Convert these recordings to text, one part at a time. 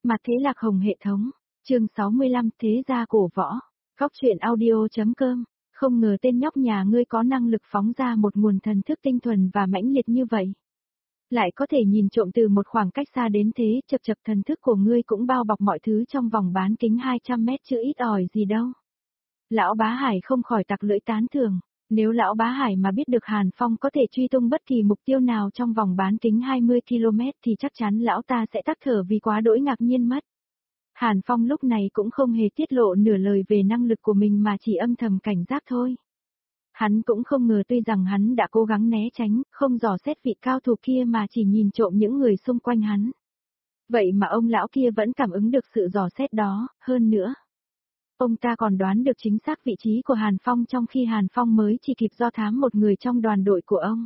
Mặt thế Lạc Hồng hệ thống, chương 65 Thế gia cổ võ, góc truyện audio.com, không ngờ tên nhóc nhà ngươi có năng lực phóng ra một nguồn thần thức tinh thuần và mãnh liệt như vậy. Lại có thể nhìn trộm từ một khoảng cách xa đến thế, chập chập thần thức của ngươi cũng bao bọc mọi thứ trong vòng bán kính 200 mét chứ ít ỏi gì đâu. Lão Bá Hải không khỏi tặc lưỡi tán thưởng. Nếu Lão Bá Hải mà biết được Hàn Phong có thể truy tung bất kỳ mục tiêu nào trong vòng bán kính 20 km thì chắc chắn Lão ta sẽ tắc thở vì quá đỗi ngạc nhiên mất. Hàn Phong lúc này cũng không hề tiết lộ nửa lời về năng lực của mình mà chỉ âm thầm cảnh giác thôi. Hắn cũng không ngờ tuy rằng hắn đã cố gắng né tránh, không dò xét vị cao thủ kia mà chỉ nhìn trộm những người xung quanh hắn. Vậy mà ông lão kia vẫn cảm ứng được sự dò xét đó, hơn nữa. Ông ta còn đoán được chính xác vị trí của Hàn Phong trong khi Hàn Phong mới chỉ kịp do thám một người trong đoàn đội của ông.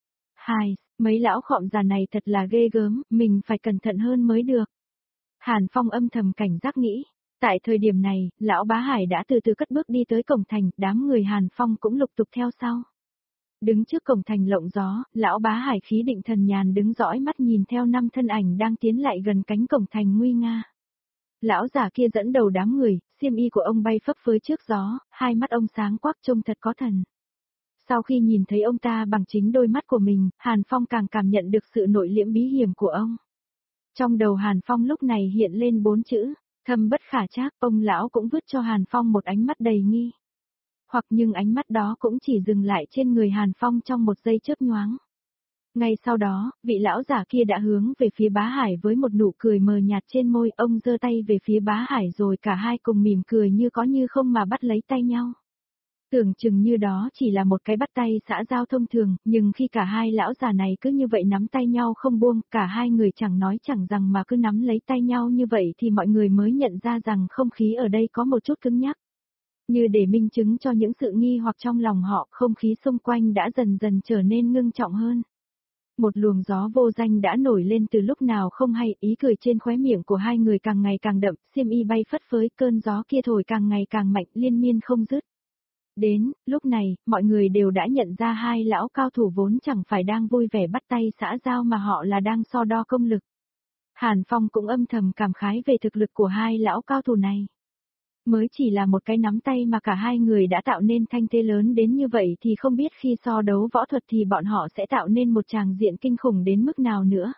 Hai, mấy lão khọm già này thật là ghê gớm, mình phải cẩn thận hơn mới được. Hàn Phong âm thầm cảnh giác nghĩ. Tại thời điểm này, lão Bá Hải đã từ từ cất bước đi tới cổng thành, đám người Hàn Phong cũng lục tục theo sau. Đứng trước cổng thành lộng gió, lão Bá Hải khí định thần nhàn đứng dõi mắt nhìn theo 5 thân ảnh đang tiến lại gần cánh cổng thành nguy nga. Lão già kia dẫn đầu đám người, xiêm y của ông bay phấp phới trước gió, hai mắt ông sáng quắc trông thật có thần. Sau khi nhìn thấy ông ta bằng chính đôi mắt của mình, Hàn Phong càng cảm nhận được sự nội liễm bí hiểm của ông. Trong đầu Hàn Phong lúc này hiện lên 4 chữ, thâm bất khả trắc, ông lão cũng vứt cho Hàn Phong một ánh mắt đầy nghi. Hoặc nhưng ánh mắt đó cũng chỉ dừng lại trên người Hàn Phong trong một giây chớp nhoáng. Ngay sau đó, vị lão giả kia đã hướng về phía Bá Hải với một nụ cười mờ nhạt trên môi, ông giơ tay về phía Bá Hải rồi cả hai cùng mỉm cười như có như không mà bắt lấy tay nhau. Tưởng chừng như đó chỉ là một cái bắt tay xã giao thông thường, nhưng khi cả hai lão già này cứ như vậy nắm tay nhau không buông, cả hai người chẳng nói chẳng rằng mà cứ nắm lấy tay nhau như vậy thì mọi người mới nhận ra rằng không khí ở đây có một chút cứng nhắc. Như để minh chứng cho những sự nghi hoặc trong lòng họ, không khí xung quanh đã dần dần trở nên ngưng trọng hơn. Một luồng gió vô danh đã nổi lên từ lúc nào không hay, ý cười trên khóe miệng của hai người càng ngày càng đậm, xiêm y bay phất phới, cơn gió kia thổi càng ngày càng mạnh, liên miên không dứt. Đến, lúc này, mọi người đều đã nhận ra hai lão cao thủ vốn chẳng phải đang vui vẻ bắt tay xã giao mà họ là đang so đo công lực. Hàn Phong cũng âm thầm cảm khái về thực lực của hai lão cao thủ này. Mới chỉ là một cái nắm tay mà cả hai người đã tạo nên thanh thế lớn đến như vậy thì không biết khi so đấu võ thuật thì bọn họ sẽ tạo nên một tràng diện kinh khủng đến mức nào nữa.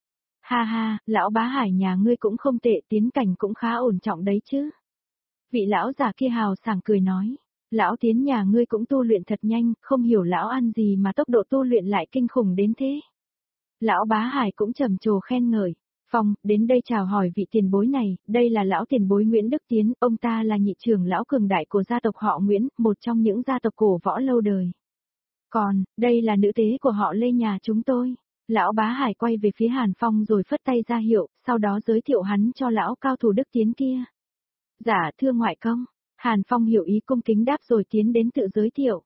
Ha ha, lão Bá Hải nhà ngươi cũng không tệ, tiến cảnh cũng khá ổn trọng đấy chứ. Vị lão già kia hào sảng cười nói, lão Tiến nhà ngươi cũng tu luyện thật nhanh, không hiểu lão ăn gì mà tốc độ tu luyện lại kinh khủng đến thế. Lão Bá Hải cũng trầm trồ khen ngợi. Phong, đến đây chào hỏi vị tiền bối này, đây là lão tiền bối Nguyễn Đức Tiến, ông ta là nhị trưởng lão cường đại của gia tộc họ Nguyễn, một trong những gia tộc cổ võ lâu đời. Còn, đây là nữ tế của họ Lê nhà chúng tôi. Lão Bá Hải quay về phía Hàn Phong rồi phất tay ra hiệu, sau đó giới thiệu hắn cho lão cao thủ Đức Tiến kia. Dạ, thưa ngoại công. Hàn Phong hiểu ý cung kính đáp rồi tiến đến tự giới thiệu.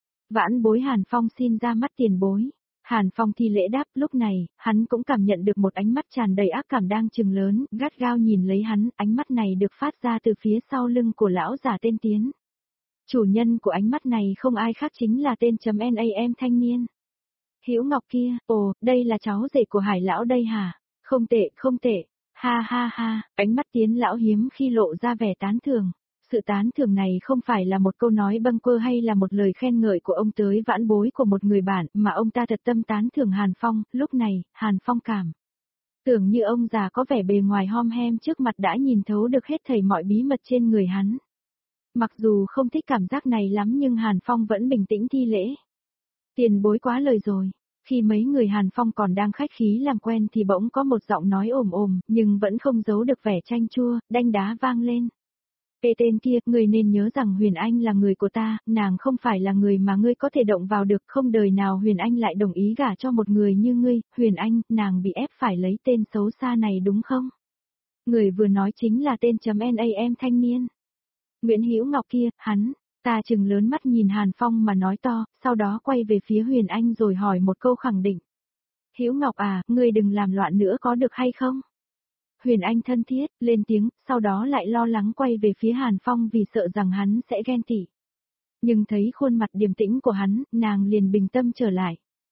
Vãn bối Hàn Phong xin ra mắt tiền bối. Hàn Phong thi lễ đáp, lúc này, hắn cũng cảm nhận được một ánh mắt tràn đầy ác cảm đang trừng lớn, gắt gao nhìn lấy hắn, ánh mắt này được phát ra từ phía sau lưng của lão giả tên Tiến. Chủ nhân của ánh mắt này không ai khác chính là tên .nam thanh niên. Hữu Ngọc kia, ồ, đây là cháu rể của Hải lão đây hả? Không tệ, không tệ. Ha ha ha, ánh mắt Tiến lão hiếm khi lộ ra vẻ tán thưởng. Sự tán thưởng này không phải là một câu nói bâng quơ hay là một lời khen ngợi của ông tới vãn bối của một người bạn, mà ông ta thật tâm tán thưởng Hàn Phong. Lúc này, Hàn Phong cảm tưởng như ông già có vẻ bề ngoài hom hem trước mặt đã nhìn thấu được hết thảy mọi bí mật trên người hắn. Mặc dù không thích cảm giác này lắm nhưng Hàn Phong vẫn bình tĩnh thi lễ. Tiền bối quá lời rồi. Khi mấy người Hàn Phong còn đang khách khí làm quen thì bỗng có một giọng nói ồm ồm, nhưng vẫn không giấu được vẻ chanh chua, đanh đá vang lên. Ê tên kia, ngươi nên nhớ rằng Huyền Anh là người của ta, nàng không phải là người mà ngươi có thể động vào được, không đời nào Huyền Anh lại đồng ý gả cho một người như ngươi. Huyền Anh, nàng bị ép phải lấy tên xấu xa này đúng không? Người vừa nói chính là tên .nam thanh niên. Nguyễn Hữu Ngọc kia, hắn, ta chừng lớn mắt nhìn Hàn Phong mà nói to, sau đó quay về phía Huyền Anh rồi hỏi một câu khẳng định. Hữu Ngọc à, ngươi đừng làm loạn nữa có được hay không? Huyền Anh thân thiết, lên tiếng, sau đó lại lo lắng quay về phía Hàn Phong vì sợ rằng hắn sẽ ghen tị. Nhưng thấy khuôn mặt điềm tĩnh của hắn, nàng liền bình tâm trở lại.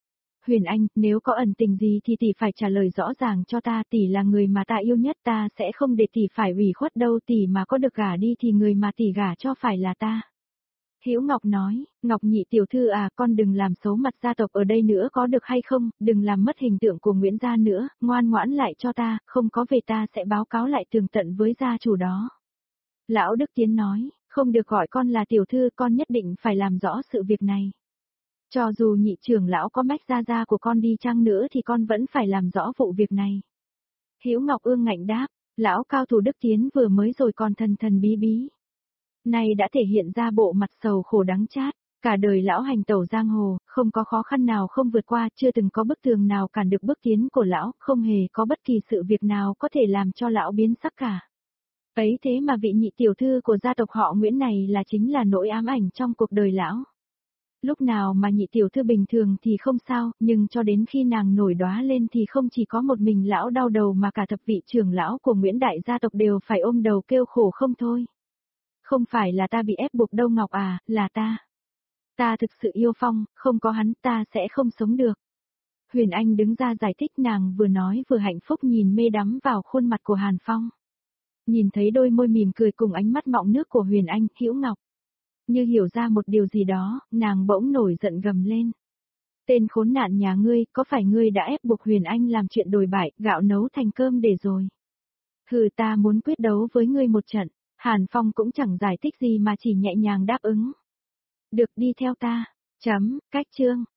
Huyền Anh, nếu có ẩn tình gì thì tỷ phải trả lời rõ ràng cho ta, tỷ là người mà ta yêu nhất, ta sẽ không để tỷ phải ủy khuất đâu, tỷ mà có được gả đi thì người mà tỷ gả cho phải là ta. Hữu Ngọc nói, Ngọc nhị tiểu thư à, con đừng làm xấu mặt gia tộc ở đây nữa có được hay không, đừng làm mất hình tượng của Nguyễn gia nữa, ngoan ngoãn lại cho ta, không có về ta sẽ báo cáo lại tường tận với gia chủ đó. Lão Đức Tiến nói, không được gọi con là tiểu thư, con nhất định phải làm rõ sự việc này. Cho dù nhị trưởng lão có mách gia của con đi chăng nữa thì con vẫn phải làm rõ vụ việc này. Hữu Ngọc ương ngạnh đáp, lão cao thủ Đức Tiến vừa mới rồi còn thần thần bí bí. Nay đã thể hiện ra bộ mặt sầu khổ đắng chát, cả đời lão hành tẩu giang hồ, không có khó khăn nào không vượt qua, chưa từng có bức tường nào cản được bước tiến của lão, không hề có bất kỳ sự việc nào có thể làm cho lão biến sắc cả. Ấy thế mà vị nhị tiểu thư của gia tộc họ Nguyễn này chính là nỗi ám ảnh trong cuộc đời lão. Lúc nào mà nhị tiểu thư bình thường thì không sao, nhưng cho đến khi nàng nổi đóa lên thì không chỉ có một mình lão đau đầu mà cả thập vị trưởng lão của Nguyễn đại gia tộc đều phải ôm đầu kêu khổ không thôi. Không phải là ta bị ép buộc đâu Ngọc à, là ta. Ta thực sự yêu Phong, không có hắn ta sẽ không sống được. Huyền Anh đứng ra giải thích, nàng vừa nói vừa hạnh phúc nhìn mê đắm vào khuôn mặt của Hàn Phong. Nhìn thấy đôi môi mỉm cười cùng ánh mắt mọng nước của Huyền Anh, Hữu Ngọc. Như hiểu ra một điều gì đó, nàng bỗng nổi giận gầm lên. Tên khốn nạn nhà ngươi, có phải ngươi đã ép buộc Huyền Anh làm chuyện đồi bại, gạo nấu thành cơm để rồi? Hừ, ta muốn quyết đấu với ngươi một trận. Hàn Phong cũng chẳng giải thích gì mà chỉ nhẹ nhàng đáp ứng. Được, đi theo ta. Cách chương.